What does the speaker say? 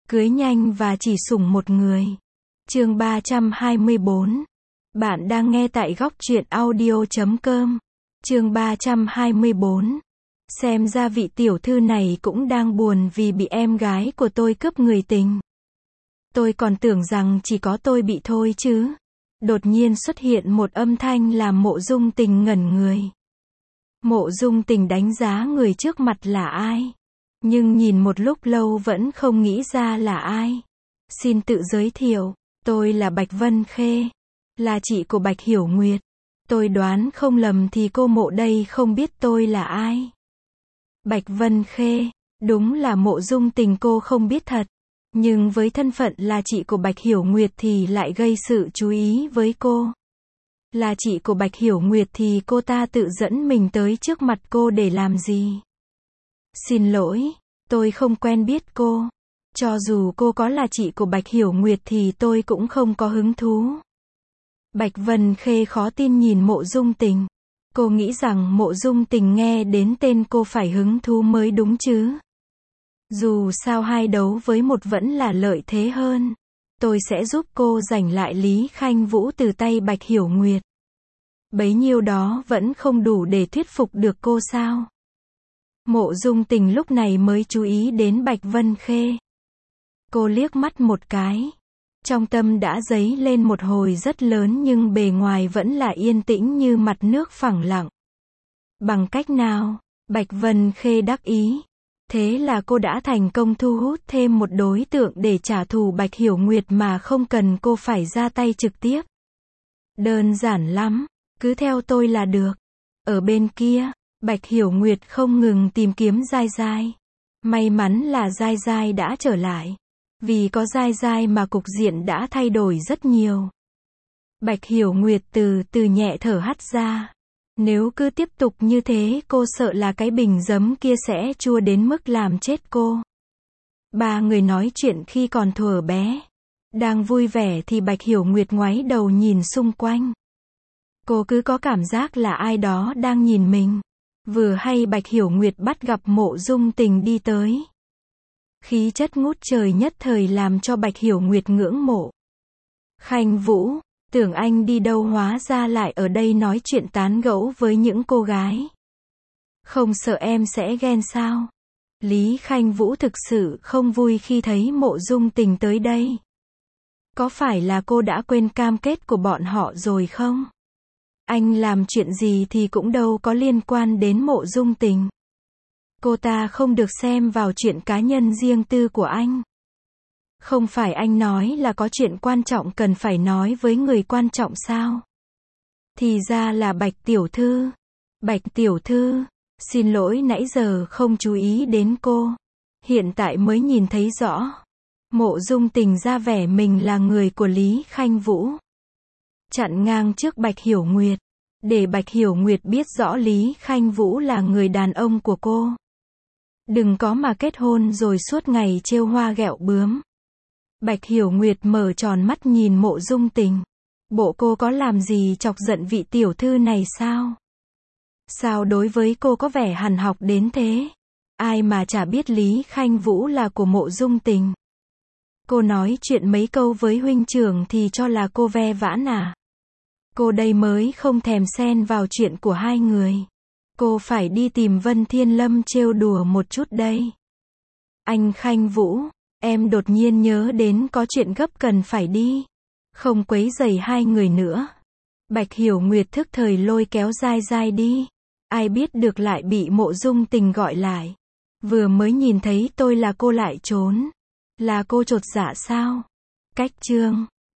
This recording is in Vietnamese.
Cưới nhanh và chỉ sủng một người. Chương 324. Bạn đang nghe tại góc truyện audio.com. Chương 324. Xem ra vị tiểu thư này cũng đang buồn vì bị em gái của tôi cướp người tình. Tôi còn tưởng rằng chỉ có tôi bị thôi chứ. Đột nhiên xuất hiện một âm thanh làm Mộ Dung Tình ngẩn người. Mộ Dung Tình đánh giá người trước mặt là ai. Nhưng nhìn một lúc lâu vẫn không nghĩ ra là ai. Xin tự giới thiệu, tôi là Bạch Vân Khê, là chị của Bạch Hiểu Nguyệt. Tôi đoán không lầm thì cô Mộ đây không biết tôi là ai. Bạch Vân Khê, đúng là Mộ Dung Tình cô không biết thật. Nhưng với thân phận là chị của Bạch Hiểu Nguyệt thì lại gây sự chú ý với cô. Là chị của Bạch Hiểu Nguyệt thì cô ta tự dẫn mình tới trước mặt cô để làm gì? Xin lỗi, tôi không quen biết cô. Cho dù cô có là chị của Bạch Hiểu Nguyệt thì tôi cũng không có hứng thú. Bạch Vân Khê khó tin nhìn Mộ Dung Tình. Cô nghĩ rằng Mộ Dung Tình nghe đến tên cô phải hứng thú mới đúng chứ. Dù sao hai đấu với một vẫn là lợi thế hơn. Tôi sẽ giúp cô giành lại Lý Khanh Vũ từ tay Bạch Hiểu Nguyệt. Bấy nhiêu đó vẫn không đủ để thuyết phục được cô sao? Mộ Dung Tình lúc này mới chú ý đến Bạch Vân Khê. Cô liếc mắt một cái. Trong tâm đã dấy lên một hồi rất lớn nhưng bề ngoài vẫn là yên tĩnh như mặt nước phẳng lặng. Bằng cách nào? Bạch Vân Khê đắc ý. Thế là cô đã thành công thu hút thêm một đối tượng để trả thù Bạch Hiểu Nguyệt mà không cần cô phải ra tay trực tiếp. Đơn giản lắm, cứ theo tôi là được. Ở bên kia, Bạch Hiểu Nguyệt không ngừng tìm kiếm Giai Giai. May mắn là Giai Giai đã trở lại. Vì có Giai Giai mà cục diện đã thay đổi rất nhiều. Bạch Hiểu Nguyệt từ từ nhẹ thở hắt ra. Nếu cứ tiếp tục như thế cô sợ là cái bình giấm kia sẽ chua đến mức làm chết cô. Ba người nói chuyện khi còn thuở bé. Đang vui vẻ thì Bạch Hiểu Nguyệt ngoáy đầu nhìn xung quanh. Cô cứ có cảm giác là ai đó đang nhìn mình. Vừa hay Bạch Hiểu Nguyệt bắt gặp Mộ Dung Tình đi tới. Khí chất ngút trời nhất thời làm cho Bạch Hiểu Nguyệt ngưỡng mộ. Khanh Vũ, tưởng anh đi đâu hóa ra lại ở đây nói chuyện tán gẫu với những cô gái. Không sợ em sẽ ghen sao? Lý Khanh Vũ thực sự không vui khi thấy Mộ Dung Tình tới đây. Có phải là cô đã quên cam kết của bọn họ rồi không? Anh làm chuyện gì thì cũng đâu có liên quan đến Mộ Dung Tình. Cô ta không được xem vào chuyện cá nhân riêng tư của anh. Không phải anh nói là có chuyện quan trọng cần phải nói với người quan trọng sao? Thì ra là Bạch tiểu thư. Bạch tiểu thư, xin lỗi nãy giờ không chú ý đến cô. Hiện tại mới nhìn thấy rõ. Mộ Dung Tình ra vẻ mình là người của Lý Khanh Vũ. Chặn ngang trước Bạch Hiểu Nguyệt. Để Bạch Hiểu Nguyệt biết rõ Lý Khanh Vũ là người đàn ông của cô. Đừng có mà kết hôn rồi suốt ngày trêu hoa ghẹo bướm. Bạch Hiểu Nguyệt mở tròn mắt nhìn Mộ Dung Tình. Bộ cô có làm gì chọc giận vị tiểu thư này sao? Sao đối với cô có vẻ hằn học đến thế? Ai mà chả biết Lý Khanh Vũ là của Mộ Dung Tình. Cô nói chuyện mấy câu với huynh trưởng thì cho là cô ve vãn à? Cô đây mới không thèm xen vào chuyện của hai người. Cô phải đi tìm Vân Thiên Lâm trêu đùa một chút đây. Anh Khanh Vũ, em đột nhiên nhớ đến có chuyện gấp cần phải đi. Không quấy rầy hai người nữa. Bạch Hiểu Nguyệt thức thời lôi kéo Giai Giai đi. Ai biết được lại bị Mộ Dung Tình gọi lại. Vừa mới nhìn thấy tôi là cô lại trốn. Là cô chột dạ sao? Cách chương